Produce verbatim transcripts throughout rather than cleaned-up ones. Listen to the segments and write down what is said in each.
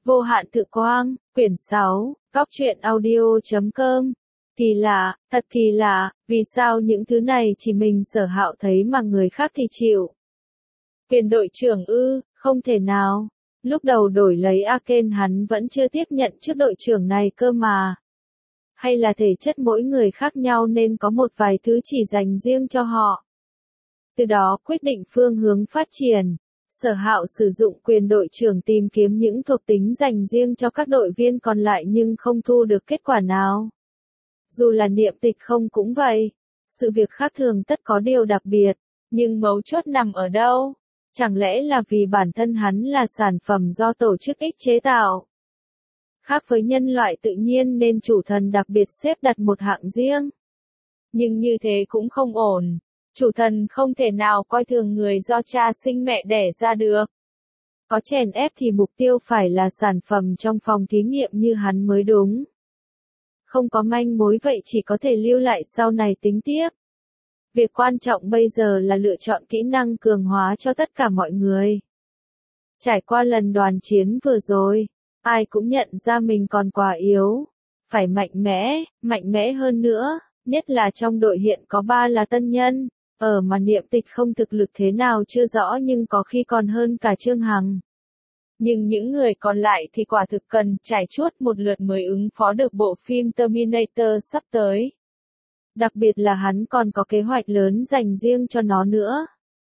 Vô hạn tự quang, quyển sáu, góc truyện audio chấm com. Kỳ lạ, thật kỳ lạ, vì sao những thứ này chỉ mình Sở Hạo thấy mà người khác thì chịu? Quyền đội trưởng ư, không thể nào. Lúc đầu đổi lấy Arcane hắn vẫn chưa tiếp nhận chức đội trưởng này cơ mà. Hay là thể chất mỗi người khác nhau nên có một vài thứ chỉ dành riêng cho họ. Từ đó quyết định phương hướng phát triển. Sở Hạo sử dụng quyền đội trưởng tìm kiếm những thuộc tính dành riêng cho các đội viên còn lại nhưng không thu được kết quả nào. Dù là Niệm Tịch không cũng vậy. Sự việc khác thường tất có điều đặc biệt, nhưng mấu chốt nằm ở đâu? Chẳng lẽ là vì bản thân hắn là sản phẩm do tổ chức X chế tạo? Khác với nhân loại tự nhiên nên chủ thần đặc biệt xếp đặt một hạng riêng. Nhưng như thế cũng không ổn. Chủ thần không thể nào coi thường người do cha sinh mẹ đẻ ra được. Có chèn ép thì mục tiêu phải là sản phẩm trong phòng thí nghiệm như hắn mới đúng. Không có manh mối vậy chỉ có thể lưu lại sau này tính tiếp. Việc quan trọng bây giờ là lựa chọn kỹ năng cường hóa cho tất cả mọi người. Trải qua lần đoàn chiến vừa rồi, ai cũng nhận ra mình còn quá yếu. Phải mạnh mẽ, mạnh mẽ hơn nữa, nhất là trong đội hiện có ba là tân nhân. Ở mà Niệm Tịch không thực lực thế nào chưa rõ nhưng có khi còn hơn cả Trương Hằng. Nhưng những người còn lại thì quả thực cần trải chuốt một lượt mới ứng phó được bộ phim Terminator sắp tới. Đặc biệt là hắn còn có kế hoạch lớn dành riêng cho nó nữa.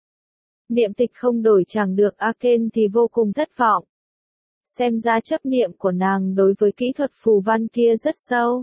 Niệm Tịch không đổi chẳng được Arcane thì vô cùng thất vọng. Xem ra chấp niệm của nàng đối với kỹ thuật phù văn kia rất sâu.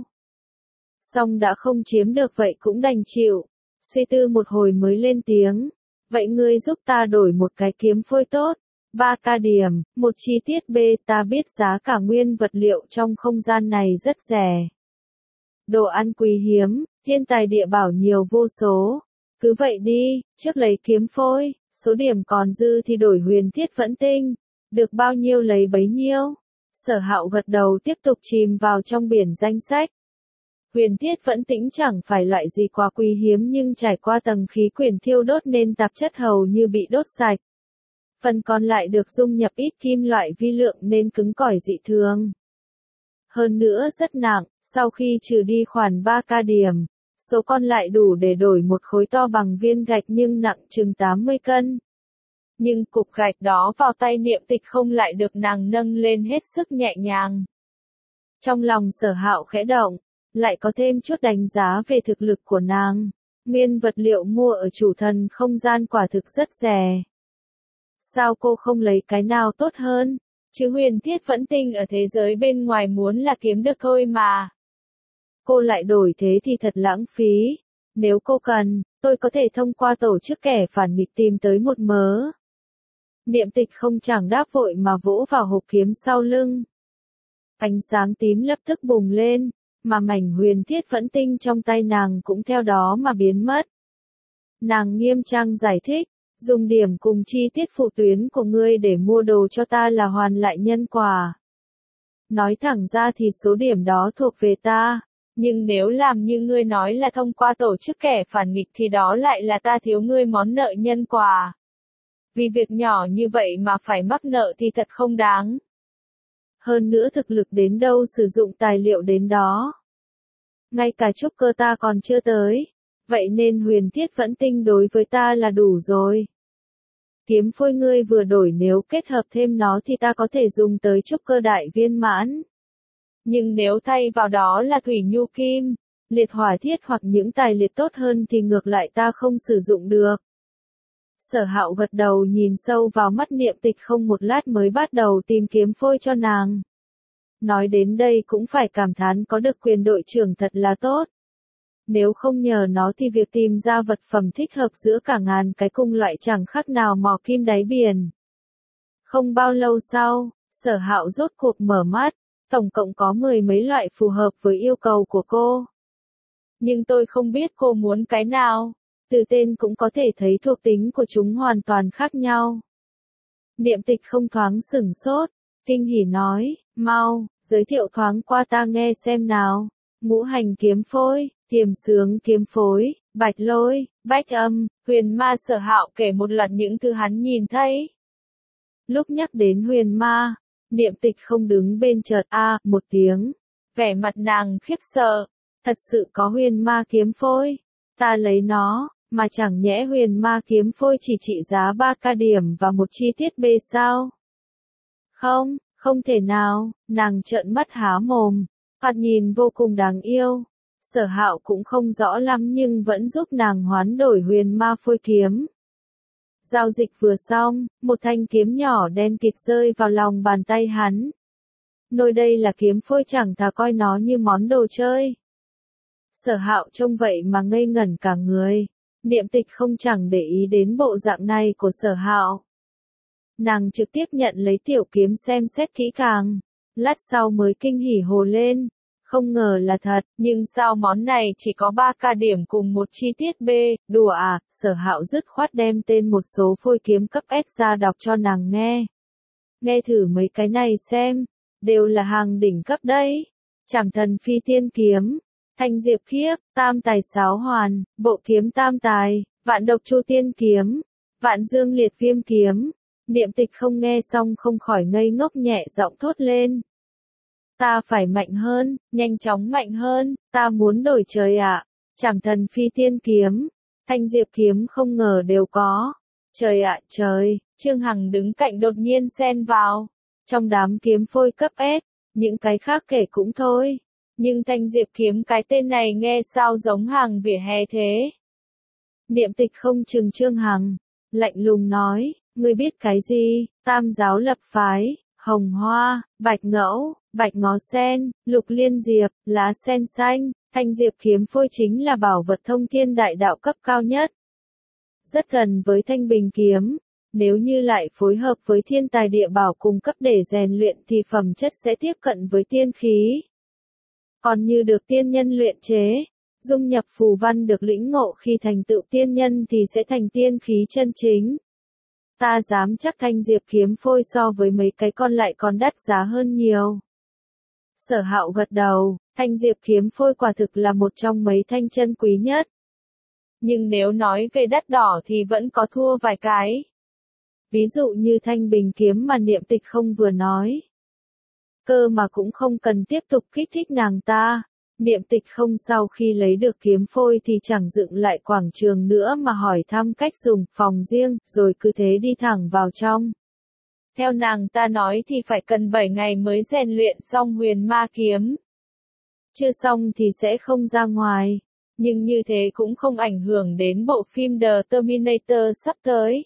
Song đã không chiếm được vậy cũng đành chịu. Suy tư một hồi mới lên tiếng. Vậy ngươi giúp ta đổi một cái kiếm phôi tốt. ba ca điểm, một chi tiết B ta biết giá cả nguyên vật liệu trong không gian này rất rẻ. Đồ ăn quý hiếm, thiên tài địa bảo nhiều vô số. Cứ vậy đi, trước lấy kiếm phôi, số điểm còn dư thì đổi huyền thiết vẫn tinh. Được bao nhiêu lấy bấy nhiêu. Sở Hạo gật đầu tiếp tục chìm vào trong biển danh sách. Huyền thiết vẫn tĩnh chẳng phải loại gì quá quý hiếm nhưng trải qua tầng khí quyển thiêu đốt nên tạp chất hầu như bị đốt sạch. Phần còn lại được dung nhập ít kim loại vi lượng nên cứng cỏi dị thường. Hơn nữa rất nặng, sau khi trừ đi khoản ba ca điểm, số còn lại đủ để đổi một khối to bằng viên gạch nhưng nặng chừng tám mươi cân. Nhưng cục gạch đó vào tay Niệm Tịch không lại được nàng nâng lên hết sức nhẹ nhàng. Trong lòng Sở Hạo khẽ động. Lại có thêm chút đánh giá về thực lực của nàng. Nguyên vật liệu mua ở chủ thần không gian quả thực rất rẻ. Sao cô không lấy cái nào tốt hơn? Chứ huyền thiết vẫn tinh ở thế giới bên ngoài muốn là kiếm được thôi mà. Cô lại đổi thế thì thật lãng phí. Nếu cô cần, tôi có thể thông qua tổ chức kẻ phản nghịch tìm tới một mớ. Niệm Tịch không chẳng đáp vội mà vỗ vào hộp kiếm sau lưng. Ánh sáng tím lập tức bùng lên. Mà mảnh huyền thiết vẫn tinh trong tay nàng cũng theo đó mà biến mất. Nàng nghiêm trang giải thích, dùng điểm cùng chi tiết phụ tuyến của ngươi để mua đồ cho ta là hoàn lại nhân quả. Nói thẳng ra thì số điểm đó thuộc về ta, nhưng nếu làm như ngươi nói là thông qua tổ chức kẻ phản nghịch thì đó lại là ta thiếu ngươi món nợ nhân quả. Vì việc nhỏ như vậy mà phải mắc nợ thì thật không đáng. Hơn nữa thực lực đến đâu sử dụng tài liệu đến đó. Ngay cả trúc cơ ta còn chưa tới. Vậy nên huyền thiết vẫn tinh đối với ta là đủ rồi. Kiếm phôi ngươi vừa đổi nếu kết hợp thêm nó thì ta có thể dùng tới trúc cơ đại viên mãn. Nhưng nếu thay vào đó là thủy nhu kim, liệt hỏa thiết hoặc những tài liệt tốt hơn thì ngược lại ta không sử dụng được. Sở Hạo gật đầu nhìn sâu vào mắt Niệm Tịch không một lát mới bắt đầu tìm kiếm phôi cho nàng. Nói đến đây cũng phải cảm thán có được quyền đội trưởng thật là tốt. Nếu không nhờ nó thì việc tìm ra vật phẩm thích hợp giữa cả ngàn cái cung loại chẳng khác nào mò kim đáy biển. Không bao lâu sau, Sở Hạo rốt cuộc mở mắt, tổng cộng có mười mấy loại phù hợp với yêu cầu của cô. Nhưng tôi không biết cô muốn cái nào. Từ tên cũng có thể thấy thuộc tính của chúng hoàn toàn khác nhau. Niệm Tịch không thoáng sửng sốt, kinh hỉ nói, mau, giới thiệu thoáng qua ta nghe xem nào. Ngũ hành kiếm phôi, tiềm sướng kiếm phối, bạch lôi, bách âm, huyền ma. Sở Hạo kể một loạt những thứ hắn nhìn thấy. Lúc nhắc đến huyền ma, Niệm Tịch không đứng bên chợt a một tiếng. Vẻ mặt nàng khiếp sợ. Thật sự có huyền ma kiếm phôi. Ta lấy nó, mà chẳng nhẽ huyền ma kiếm phôi chỉ trị giá ba ca điểm và một chi tiết B sao? Không, không thể nào, nàng trợn mắt há mồm. Thoạt nhìn vô cùng đáng yêu. Sở Hạo cũng không rõ lắm nhưng vẫn giúp nàng hoán đổi huyền ma phôi kiếm. Giao dịch vừa xong, một thanh kiếm nhỏ đen kịt rơi vào lòng bàn tay hắn. Nôi đây là kiếm phôi, chẳng thà coi nó như món đồ chơi. Sở Hạo trông vậy mà ngây ngẩn cả người. Niệm Tịch không chẳng để ý đến bộ dạng này của Sở Hạo. Nàng trực tiếp nhận lấy tiểu kiếm xem xét kỹ càng. Lát sau mới kinh hỉ hồ lên. Không ngờ là thật, nhưng sao món này chỉ có ba ca điểm cùng một chi tiết B, đùa à? Sở Hạo dứt khoát đem tên một số phôi kiếm cấp S ra đọc cho nàng nghe. Nghe thử mấy cái này xem, đều là hàng đỉnh cấp đấy. Trảm Thần Phi Tiên Kiếm, Thanh Diệp Khiếp, Tam Tài Sáo Hoàn, Bộ Kiếm Tam Tài, Vạn Độc Chu Tiên Kiếm, Vạn Dương Liệt Viêm Kiếm. Niệm Tịch không nghe xong không khỏi ngây ngốc, nhẹ giọng thốt lên. Ta phải mạnh hơn, nhanh chóng mạnh hơn, ta muốn đổi trời ạ. À. Trảm Thần Phi Tiên Kiếm, Thanh Diệp Kiếm không ngờ đều có. Trời ạ, à, trời, Trương Hằng đứng cạnh đột nhiên xen vào. Trong đám kiếm phôi cấp S, những cái khác kể cũng thôi. Nhưng Thanh Diệp Kiếm cái tên này nghe sao giống hàng vỉa hè thế. Niệm Tịch không chừng Trương Hằng, lạnh lùng nói, ngươi biết cái gì? Tam giáo lập phái, hồng hoa, bạch ngẫu, bạch ngó sen, lục liên diệp, lá sen xanh. Thanh Diệp Kiếm phôi chính là bảo vật thông thiên đại đạo cấp cao nhất. Rất gần với Thanh Bình Kiếm. Nếu như lại phối hợp với thiên tài địa bảo cùng cấp để rèn luyện thì phẩm chất sẽ tiếp cận với tiên khí. Còn như được tiên nhân luyện chế, dung nhập phù văn được lĩnh ngộ khi thành tựu tiên nhân thì sẽ thành tiên khí chân chính. Ta dám chắc Thanh Diệp Kiếm phôi so với mấy cái con lại còn đắt giá hơn nhiều. Sở Hạo gật đầu, Thanh Diệp Kiếm phôi quả thực là một trong mấy thanh chân quý nhất. Nhưng nếu nói về đắt đỏ thì vẫn có thua vài cái. Ví dụ như Thanh Bình Kiếm mà Niệm Tịch không vừa nói. Cơ mà cũng không cần tiếp tục kích thích nàng ta. Niệm Tịch không sau khi lấy được kiếm phôi thì chẳng dựng lại quảng trường nữa mà hỏi thăm cách dùng phòng riêng, rồi cứ thế đi thẳng vào trong. Theo nàng ta nói thì phải cần bảy ngày mới rèn luyện xong huyền ma kiếm. Chưa xong thì sẽ không ra ngoài. Nhưng như thế cũng không ảnh hưởng đến bộ phim The Terminator sắp tới.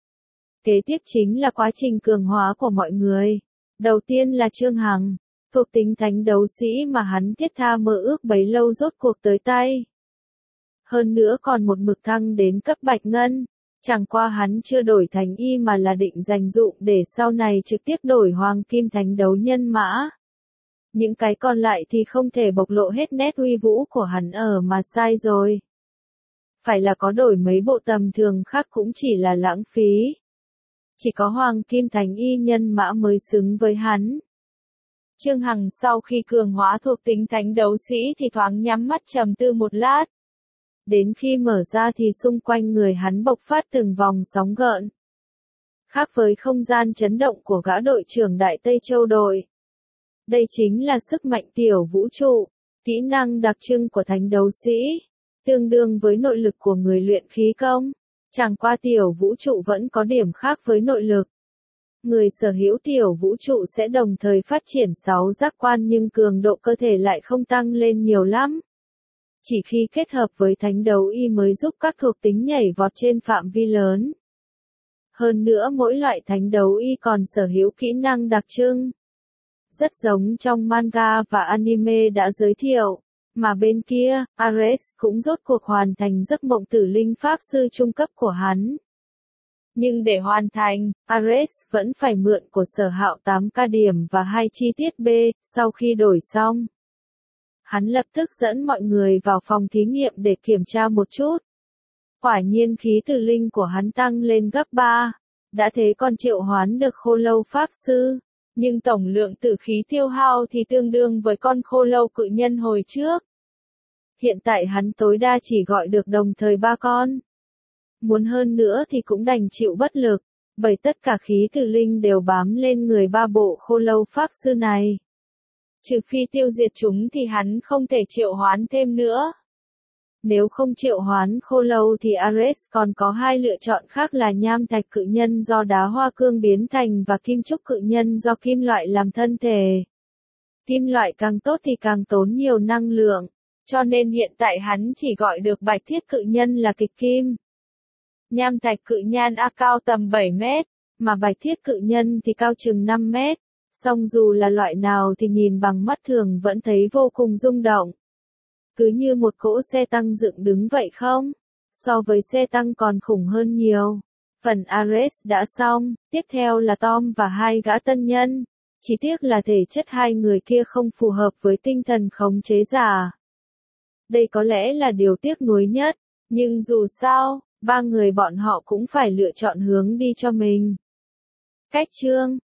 Kế tiếp chính là quá trình cường hóa của mọi người. Đầu tiên là Trương Hằng, thuộc tính thánh đấu sĩ mà hắn thiết tha mơ ước bấy lâu rốt cuộc tới tay. Hơn nữa còn một mực thăng đến cấp bạch ngân, chẳng qua hắn chưa đổi thành y mà là định dành dụng để sau này trực tiếp đổi hoàng kim thánh đấu nhân mã. Những cái còn lại thì không thể bộc lộ hết nét uy vũ của hắn ở mà sai rồi. Phải là có đổi mấy bộ tầm thường khác cũng chỉ là lãng phí. Chỉ có hoàng kim thánh y nhân mã mới xứng với hắn. Trương Hằng sau khi cường hóa thuộc tính thánh đấu sĩ thì thoáng nhắm mắt trầm tư một lát. Đến khi mở ra thì xung quanh người hắn bộc phát từng vòng sóng gợn. Khác với không gian chấn động của gã đội trưởng Đại Tây Châu đội. Đây chính là sức mạnh tiểu vũ trụ, kỹ năng đặc trưng của thánh đấu sĩ, tương đương với nội lực của người luyện khí công. Chẳng qua tiểu vũ trụ vẫn có điểm khác với nội lực. Người sở hữu tiểu vũ trụ sẽ đồng thời phát triển sáu giác quan nhưng cường độ cơ thể lại không tăng lên nhiều lắm. Chỉ khi kết hợp với thánh đấu y mới giúp các thuộc tính nhảy vọt trên phạm vi lớn. Hơn nữa mỗi loại thánh đấu y còn sở hữu kỹ năng đặc trưng. Rất giống trong manga và anime đã giới thiệu. Mà bên kia, Ares cũng rốt cuộc hoàn thành giấc mộng tử linh pháp sư trung cấp của hắn. Nhưng để hoàn thành, Ares vẫn phải mượn của Sở Hạo tám ca điểm và hai chi tiết B, sau khi đổi xong. Hắn lập tức dẫn mọi người vào phòng thí nghiệm để kiểm tra một chút. Quả nhiên khí tử linh của hắn tăng lên gấp ba, đã thế còn triệu hoán được khô lâu pháp sư. Nhưng tổng lượng tử khí tiêu hao thì tương đương với con khô lâu cự nhân hồi trước. Hiện tại hắn tối đa chỉ gọi được đồng thời ba con. Muốn hơn nữa thì cũng đành chịu bất lực. Bởi tất cả khí từ linh đều bám lên người ba bộ khô lâu pháp sư này. Trừ phi tiêu diệt chúng thì hắn không thể triệu hoán thêm nữa. Nếu không triệu hoán khô lâu thì Ares còn có hai lựa chọn khác là nham thạch cự nhân do đá hoa cương biến thành và kim trúc cự nhân do kim loại làm thân thể. Kim loại càng tốt thì càng tốn nhiều năng lượng, cho nên hiện tại hắn chỉ gọi được bạch thiết cự nhân là kịch kim. Nham thạch cự nhân A cao tầm bảy mét, mà bạch thiết cự nhân thì cao chừng năm mét, song dù là loại nào thì nhìn bằng mắt thường vẫn thấy vô cùng rung động. Cứ như một cỗ xe tăng dựng đứng vậy không? So với xe tăng còn khủng hơn nhiều. Phần Ares đã xong, tiếp theo là Tom và hai gã tân nhân. Chỉ tiếc là thể chất hai người kia không phù hợp với tinh thần khống chế giả. Đây có lẽ là điều tiếc nuối nhất, nhưng dù sao, ba người bọn họ cũng phải lựa chọn hướng đi cho mình. Cách chương